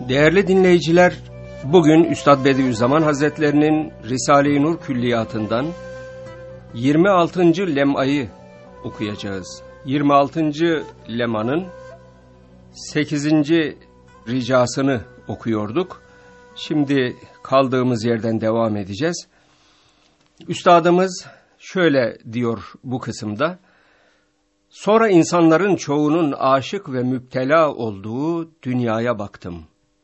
Değerli dinleyiciler, bugün Üstad Bediüzzaman Hazretlerinin Risale-i Nur Külliyatı'ndan 26. lem'ayı okuyacağız. 26. lem'anın 8. ricasını okuyorduk. Şimdi kaldığımız yerden devam edeceğiz. Üstadımız şöyle diyor bu kısımda: sonra insanların çoğunun aşık ve müptela olduğu dünyaya baktım.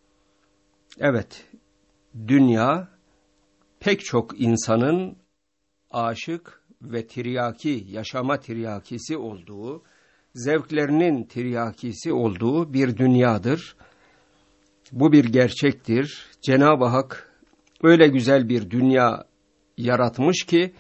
Evet, dünya pek çok insanın aşık ve tiryaki, yaşama tiryakisi olduğu, zevklerinin tiryakisi olduğu bir dünyadır. Bu bir gerçektir. Cenab-ı Hak öyle güzel bir dünya yaratmış ki,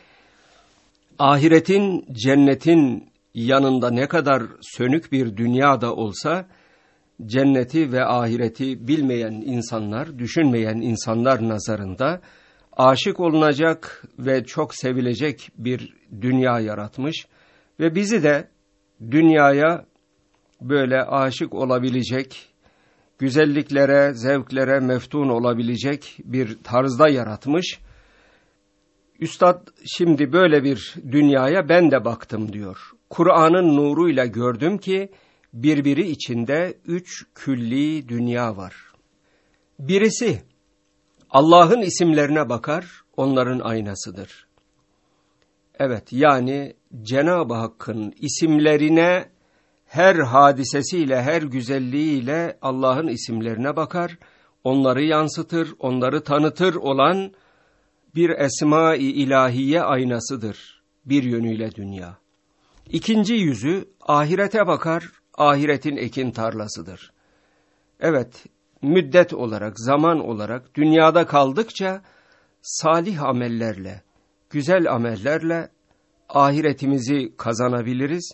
ahiretin, cennetin yanında ne kadar sönük bir dünya da olsa, cenneti ve ahireti bilmeyen insanlar, düşünmeyen insanlar nazarında aşık olunacak ve çok sevilecek bir dünya yaratmış ve bizi de dünyaya böyle aşık olabilecek, güzelliklere, zevklere meftun olabilecek bir tarzda yaratmış. Üstad şimdi böyle bir dünyaya ben de baktım diyor. Kur'an'ın nuruyla gördüm ki birbiri içinde 3 külli dünya var. Birisi Allah'ın isimlerine bakar, onların aynasıdır. Evet, yani Cenab-ı Hakk'ın isimlerine, her hadisesiyle, her güzelliğiyle Allah'ın isimlerine bakar, onları yansıtır, onları tanıtır olan bir esma-i ilahiye aynasıdır bir yönüyle dünya. İkinci yüzü ahirete bakar, ahiretin ekin tarlasıdır. Evet, müddet olarak, zaman olarak dünyada kaldıkça salih amellerle, güzel amellerle ahiretimizi kazanabiliriz.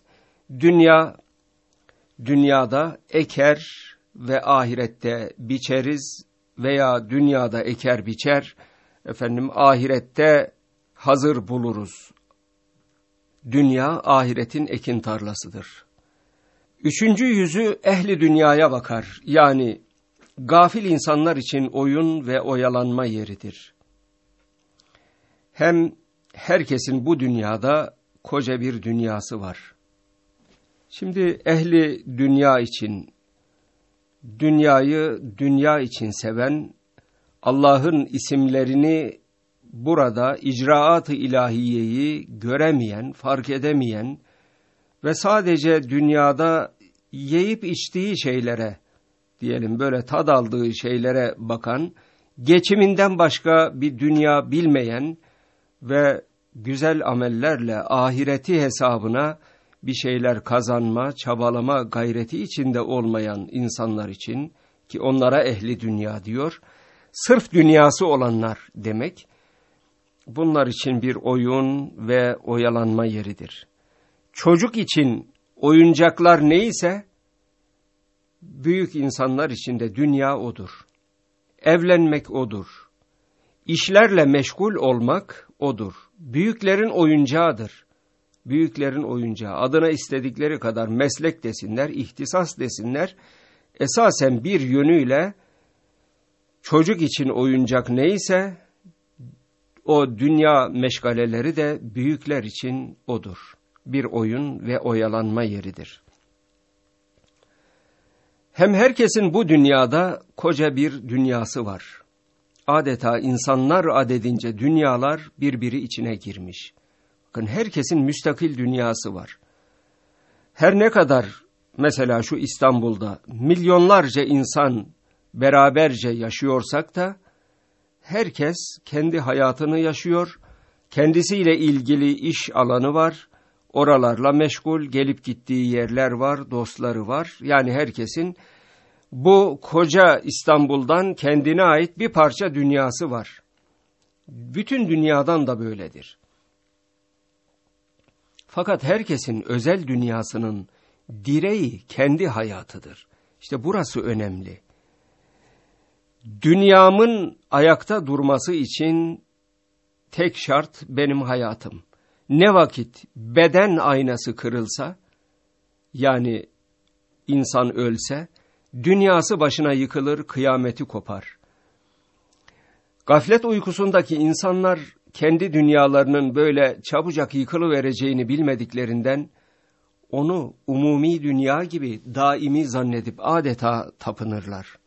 Dünyada eker ve ahirette biçeriz veya dünyada eker biçer, ahirette hazır buluruz. Dünya ahiretin ekin tarlasıdır. Üçüncü yüzü ehli dünyaya bakar. Yani gafil insanlar için oyun ve oyalanma yeridir. Hem herkesin bu dünyada koca bir dünyası var. Şimdi ehli dünya için, dünyayı dünya için seven, Allah'ın isimlerini burada icraat-ı ilahiyeyi göremeyen, fark edemeyen ve sadece dünyada yiyip içtiği şeylere, diyelim böyle tad aldığı şeylere bakan, geçiminden başka bir dünya bilmeyen ve güzel amellerle ahireti hesabına bir şeyler kazanma, çabalama gayreti içinde olmayan insanlar için, ki onlara ehli dünya diyor, sırf dünyası olanlar demek, bunlar için bir oyun ve oyalanma yeridir. Çocuk için oyuncaklar neyse, büyük insanlar için de dünya odur. Evlenmek odur. İşlerle meşgul olmak odur. Büyüklerin oyuncağıdır. Büyüklerin oyuncağı. Adına istedikleri kadar meslek desinler, ihtisas desinler. Esasen bir yönüyle çocuk için oyuncak neyse, o dünya meşgaleleri de büyükler için odur. Bir oyun ve oyalanma yeridir. Hem herkesin bu dünyada koca bir dünyası var. Adeta insanlar adedince dünyalar birbiri içine girmiş. Bakın, herkesin müstakil dünyası var. Her ne kadar mesela şu İstanbul'da milyonlarca insan beraberce yaşıyorsak da, herkes kendi hayatını yaşıyor, kendisiyle ilgili iş alanı var, oralarla meşgul, gelip gittiği yerler var, dostları var. Yani herkesin bu koca İstanbul'dan kendine ait bir parça dünyası var. Bütün dünyadan da böyledir. Fakat herkesin özel dünyasının direği kendi hayatıdır. İşte burası önemli. Dünyamın ayakta durması için tek şart benim hayatım. Ne vakit beden aynası kırılsa, yani insan ölse, dünyası başına yıkılır, kıyameti kopar. Gaflet uykusundaki insanlar kendi dünyalarının böyle çabucak yıkılıvereceğini bilmediklerinden onu umumi dünya gibi daimi zannedip adeta tapınırlar.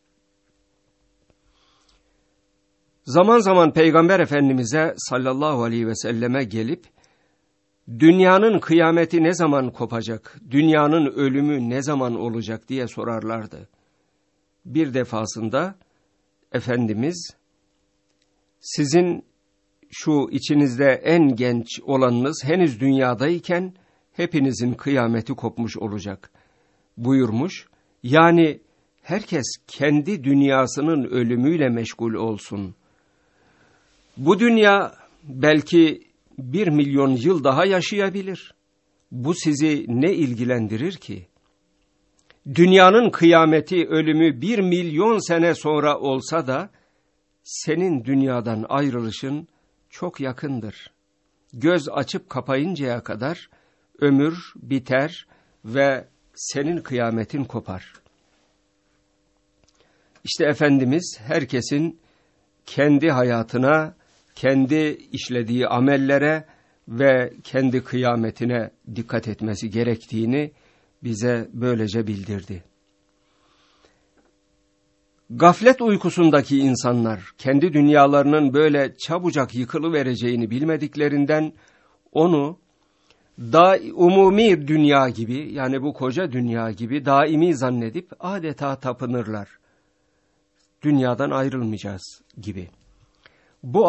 Zaman zaman Peygamber Efendimiz'e sallallahu aleyhi ve selleme gelip dünyanın kıyameti ne zaman kopacak, dünyanın ölümü ne zaman olacak diye sorarlardı. Bir defasında Efendimiz, sizin şu içinizde en genç olanınız henüz dünyadayken hepinizin kıyameti kopmuş olacak buyurmuş. Yani herkes kendi dünyasının ölümüyle meşgul olsun. Bu dünya belki 1 milyon yıl daha yaşayabilir. Bu sizi ne ilgilendirir ki? Dünyanın kıyameti, ölümü 1 milyon sene sonra olsa da senin dünyadan ayrılışın çok yakındır. Göz açıp kapayıncaya kadar ömür biter ve senin kıyametin kopar. İşte Efendimiz herkesin kendi hayatına, kendi işlediği amellere ve kendi kıyametine dikkat etmesi gerektiğini bize böylece bildirdi. Gaflet uykusundaki insanlar kendi dünyalarının böyle çabucak yıkılıvereceğini bilmediklerinden onu umumi dünya gibi, yani bu koca dünya gibi daimi zannedip adeta tapınırlar. Dünyadan ayrılmayacağız gibi. Bu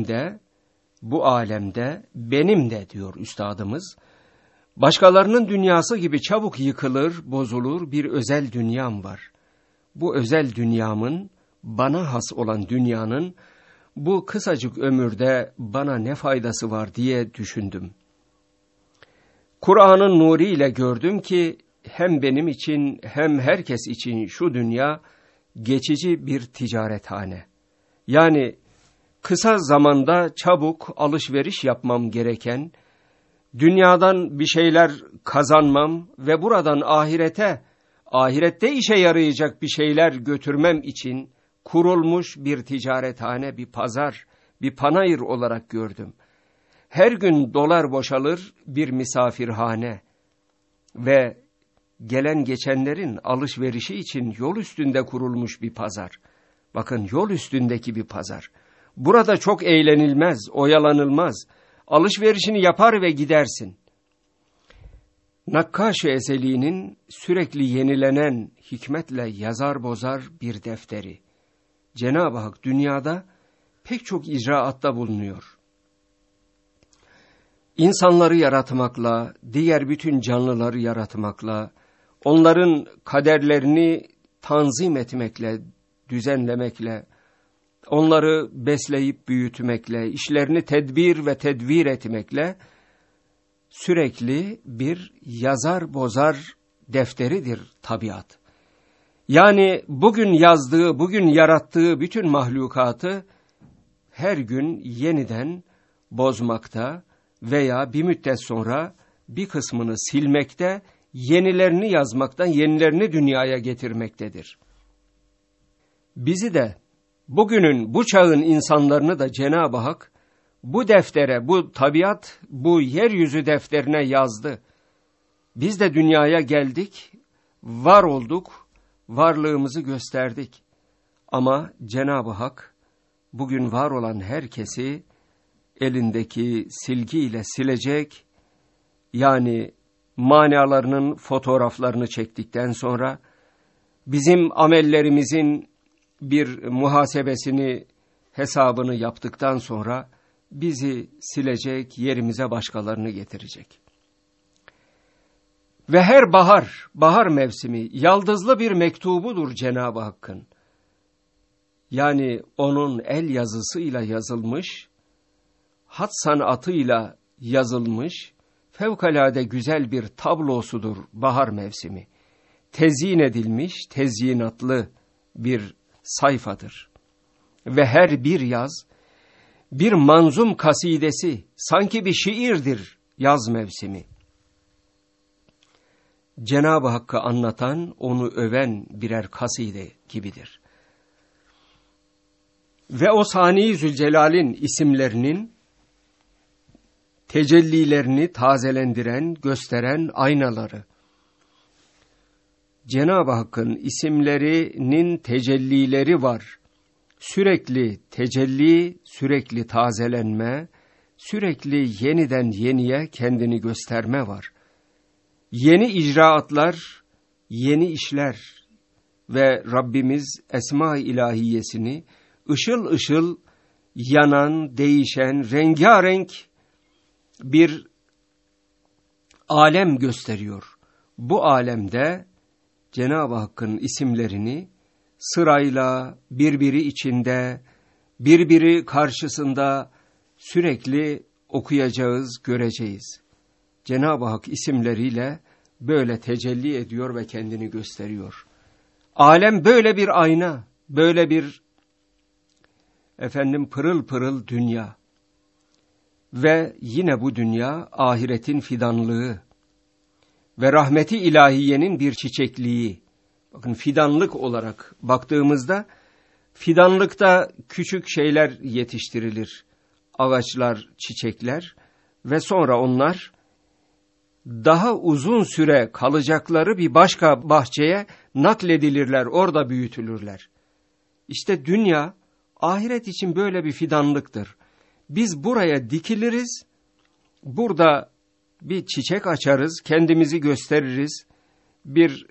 alemde benim de diyor üstadımız, başkalarının dünyası gibi çabuk yıkılır, bozulur bir özel dünyam var. Bu özel dünyamın, bana has olan dünyanın bu kısacık ömürde bana ne faydası var diye düşündüm. Kur'an'ın nuriyle gördüm ki hem benim için hem herkes için şu dünya geçici bir ticarethane. Yani kısa zamanda çabuk alışveriş yapmam gereken, dünyadan bir şeyler kazanmam ve buradan ahirette işe yarayacak bir şeyler götürmem için kurulmuş bir ticarethane, bir pazar, bir panayır olarak gördüm. Her gün dolar boşalır bir misafirhane ve gelen geçenlerin alışverişi için yol üstünde kurulmuş bir pazar. Bakın, yol üstündeki bir pazar. Burada çok eğlenilmez, oyalanılmaz. Alışverişini yapar ve gidersin. Nakkaş-ı Ezeli'nin sürekli yenilenen hikmetle yazar bozar bir defteri. Cenab-ı Hak dünyada pek çok icraatta bulunuyor. İnsanları yaratmakla, diğer bütün canlıları yaratmakla, onların kaderlerini tanzim etmekle, düzenlemekle, onları besleyip büyütmekle, işlerini tedbir ve tedvir etmekle sürekli bir yazar bozar defteridir tabiat. Yani bugün yazdığı, bugün yarattığı bütün mahlukatı her gün yeniden bozmakta veya bir müddet sonra bir kısmını silmekte, yenilerini yazmaktan, yenilerini dünyaya getirmektedir. Bizi de, bugünün, bu çağın insanlarını da Cenab-ı Hak bu deftere, bu tabiat, bu yeryüzü defterine yazdı. Biz de dünyaya geldik, var olduk, varlığımızı gösterdik. Ama Cenab-ı Hak bugün var olan herkesi elindeki silgiyle silecek, yani manalarının fotoğraflarını çektikten sonra bizim amellerimizin bir muhasebesini, hesabını yaptıktan sonra bizi silecek, yerimize başkalarını getirecek. Ve her bahar mevsimi yaldızlı bir mektubudur Cenab-ı Hakk'ın. Yani onun el yazısıyla yazılmış, hat sanatıyla yazılmış, fevkalade güzel bir tablosudur bahar mevsimi. Tezyin edilmiş, tezyinatlı bir sayfadır. Ve her bir yaz, bir manzum kasidesi, sanki bir şiirdir yaz mevsimi. Cenab-ı Hakk'ı anlatan, onu öven birer kaside gibidir. Ve o Sani Zülcelal'in isimlerinin tecellilerini tazelendiren, gösteren aynaları. Cenab-ı Hakk'ın isimlerinin tecellileri var. Sürekli tecelli, sürekli tazelenme, sürekli yeniden yeniye kendini gösterme var. Yeni icraatlar, yeni işler ve Rabbimiz Esma-i İlahiyesini ışıl ışıl yanan, değişen, rengarenk bir alem gösteriyor. Bu alemde Cenab-ı Hakk'ın isimlerini sırayla, birbiri içinde, birbiri karşısında sürekli okuyacağız, göreceğiz. Cenab-ı Hak isimleriyle böyle tecelli ediyor ve kendini gösteriyor. Alem böyle bir ayna, böyle bir pırıl pırıl dünya. Ve yine bu dünya ahiretin fidanlığı ve rahmeti ilahiyenin bir çiçekliği. Bakın, fidanlık olarak baktığımızda, fidanlıkta küçük şeyler yetiştirilir. Ağaçlar, çiçekler ve sonra onlar daha uzun süre kalacakları bir başka bahçeye nakledilirler, orada büyütülürler. İşte dünya, ahiret için böyle bir fidanlıktır. Biz buraya dikiliriz, burada bir çiçek açarız, kendimizi gösteririz, bir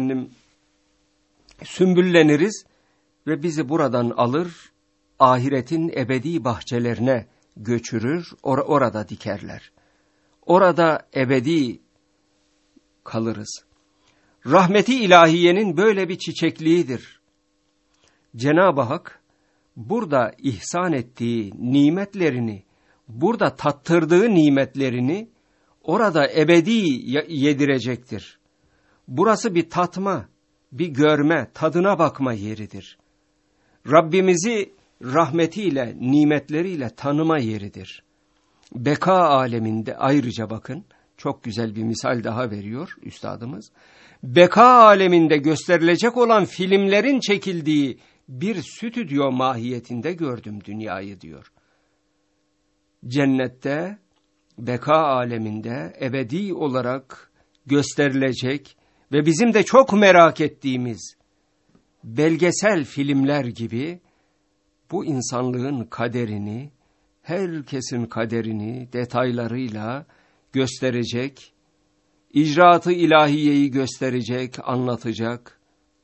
sümbülleniriz ve bizi buradan alır, ahiretin ebedi bahçelerine götürür, orada dikerler. Orada ebedi kalırız. Rahmeti ilahiyenin böyle bir çiçekliğidir. Cenab-ı Hak burada ihsan ettiği nimetlerini, burada tattırdığı nimetlerini orada ebedi yedirecektir. Burası bir tatma, bir görme, tadına bakma yeridir. Rabbimizi rahmetiyle, nimetleriyle tanıma yeridir. Beka aleminde ayrıca bakın, çok güzel bir misal daha veriyor üstadımız. Beka aleminde gösterilecek olan filmlerin çekildiği bir stüdyo mahiyetinde gördüm dünyayı diyor. Cennette, beka aleminde ebedi olarak gösterilecek ve bizim de çok merak ettiğimiz belgesel filmler gibi bu insanlığın kaderini, herkesin kaderini detaylarıyla gösterecek, icraatı ilahiyeyi gösterecek, anlatacak,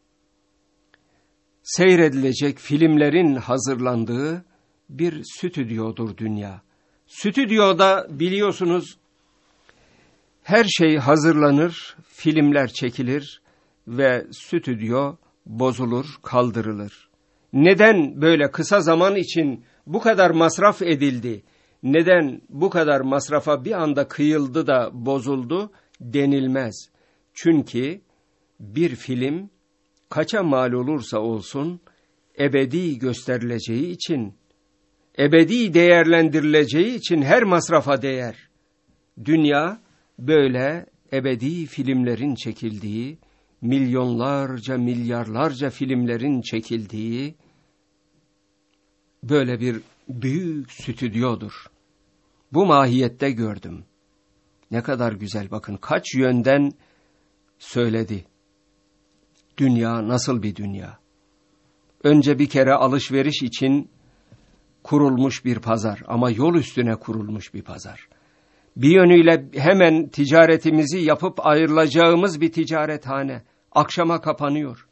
seyredilecek filmlerin hazırlandığı bir stüdyodur dünya. Stüdyoda biliyorsunuz her şey hazırlanır, filmler çekilir ve stüdyo bozulur, kaldırılır. Neden böyle kısa zaman için bu kadar masraf edildi? Neden bu kadar masrafa bir anda kıyıldı da bozuldu denilmez. Çünkü bir film kaça mal olursa olsun ebedi gösterileceği için, ebedi değerlendirileceği için her masrafa değer. Dünya böyle ebedi filmlerin çekildiği, milyonlarca, milyarlarca filmlerin çekildiği böyle bir büyük stüdyodur. Bu mahiyette gördüm. Ne kadar güzel, bakın kaç yönden söyledi. Dünya nasıl bir dünya? Önce bir kere alışveriş için kurulmuş bir pazar, ama yol üstüne kurulmuş bir pazar. Bir yönüyle hemen ticaretimizi yapıp ayrılacağımız bir ticarethane. Akşama kapanıyor.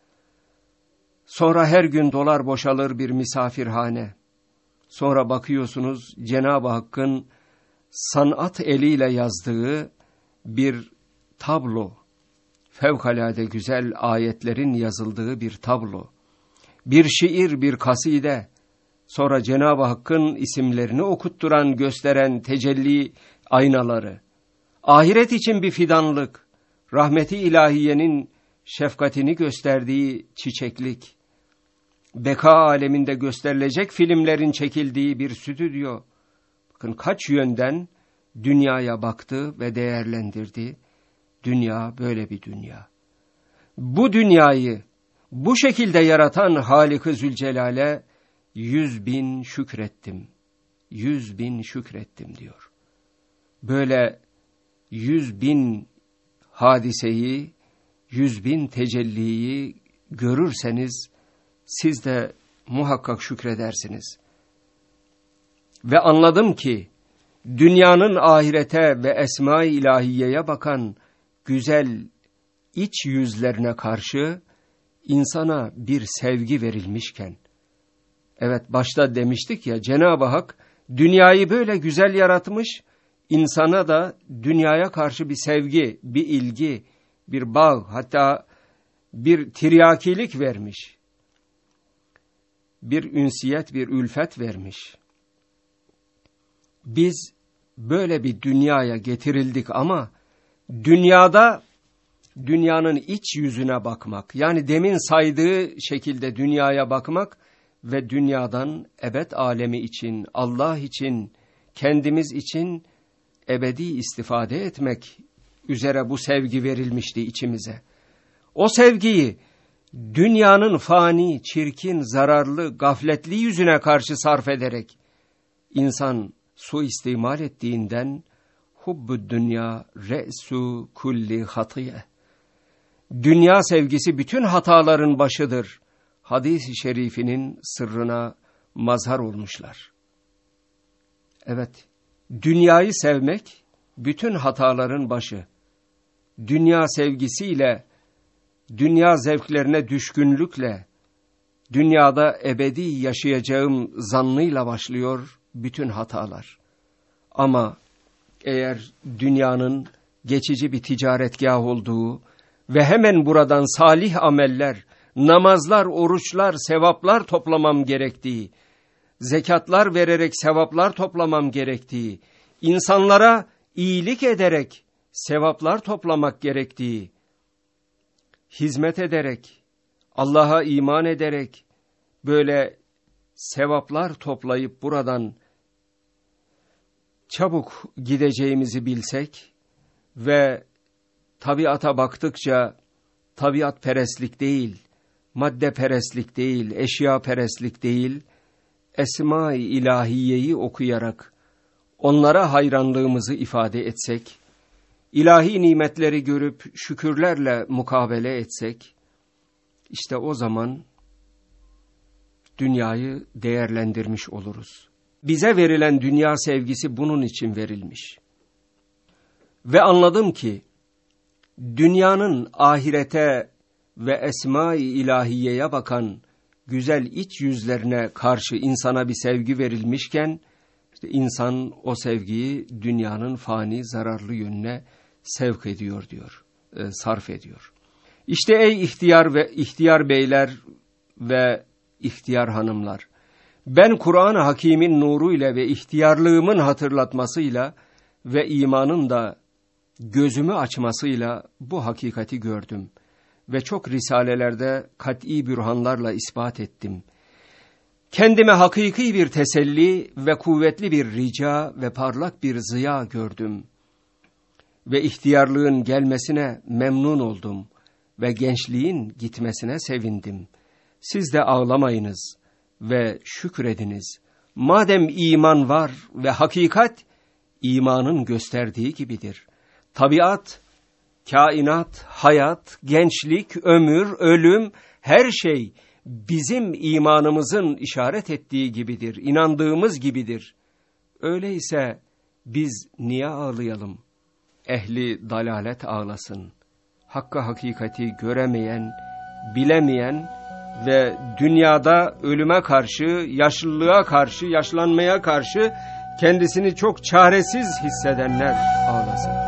Sonra her gün dolar boşalır bir misafirhane. Sonra bakıyorsunuz Cenab-ı Hakk'ın sanat eliyle yazdığı bir tablo. Fevkalade güzel ayetlerin yazıldığı bir tablo. Bir şiir, bir kaside. Sonra Cenab-ı Hakk'ın isimlerini okutturan, gösteren tecelli aynaları. Ahiret için bir fidanlık. Rahmeti ilahiyenin şefkatini gösterdiği çiçeklik. Beka aleminde gösterilecek filmlerin çekildiği bir stüdyo. Bakın kaç yönden dünyaya baktı ve değerlendirdi. Dünya böyle bir dünya. Bu dünyayı bu şekilde yaratan Halik-i Zülcelal'e 100.000 şükrettim. 100.000 şükrettim diyor. Böyle 100.000 hadiseyi, 100.000 tecelliyi görürseniz siz de muhakkak şükredersiniz. Ve anladım ki dünyanın ahirete ve esma-i ilahiyeye bakan güzel iç yüzlerine karşı insana bir sevgi verilmişken, evet başta demiştik ya, Cenab-ı Hak dünyayı böyle güzel yaratmış, insana da dünyaya karşı bir sevgi, bir ilgi, bir bağ, hatta bir tiryakilik vermiş. Bir ünsiyet, bir ülfet vermiş. Biz böyle bir dünyaya getirildik ama dünyada dünyanın iç yüzüne bakmak, yani demin saydığı şekilde dünyaya bakmak ve dünyadan ebed alemi için, Allah için, kendimiz için ebedi istifade etmek üzere bu sevgi verilmişti içimize. O sevgiyi dünyanın fani, çirkin, zararlı, gafletli yüzüne karşı sarf ederek insan suistimal ettiğinden hubbü dünya re'su kulli hatiye. Dünya sevgisi bütün hataların başıdır. Hadis-i şerifinin sırrına mazhar olmuşlar. Evet, dünyayı sevmek bütün hataların başı. Dünya sevgisiyle, dünya zevklerine düşkünlükle, dünyada ebedi yaşayacağım zannıyla başlıyor bütün hatalar. Ama eğer dünyanın geçici bir ticaretgah olduğu ve hemen buradan salih ameller, namazlar, oruçlar, sevaplar toplamam gerektiği, zekatlar vererek sevaplar toplamam gerektiği, insanlara iyilik ederek sevaplar toplamak gerektiği, hizmet ederek, Allah'a iman ederek böyle sevaplar toplayıp buradan çabuk gideceğimizi bilsek ve tabiata baktıkça tabiat perestlik değil, madde perestlik değil, eşya perestlik değil, esma-i ilahiyeyi okuyarak onlara hayranlığımızı ifade etsek, ilahi nimetleri görüp şükürlerle mukabele etsek, işte o zaman dünyayı değerlendirmiş oluruz. Bize verilen dünya sevgisi bunun için verilmiş. Ve anladım ki dünyanın ahirete ve esma-i ilahiyeye bakan güzel iç yüzlerine karşı insana bir sevgi verilmişken, işte insan o sevgiyi dünyanın fani, zararlı yönüne sevk ediyor diyor, sarf ediyor. İşte ey ihtiyar beyler ve ihtiyar hanımlar, ben Kur'an-ı Hakîm'in nuruyla ve ihtiyarlığımın hatırlatmasıyla ve imanın da gözümü açmasıyla bu hakikati gördüm ve çok risalelerde kat'i bürhanlarla ispat ettim. Kendime hakiki bir teselli ve kuvvetli bir rica ve parlak bir ziya gördüm. Ve ihtiyarlığın gelmesine memnun oldum ve gençliğin gitmesine sevindim. Siz de ağlamayınız ve şükrediniz. Madem iman var ve hakikat imanın gösterdiği gibidir. Tabiat, kainat, hayat, gençlik, ömür, ölüm, her şey bizim imanımızın işaret ettiği gibidir, inandığımız gibidir. Öyleyse biz niye ağlayalım? Ehli dalalet ağlasın. Hakka hakikati göremeyen, bilemeyen ve dünyada ölüme karşı, yaşlılığa karşı, yaşlanmaya karşı kendisini çok çaresiz hissedenler ağlasın.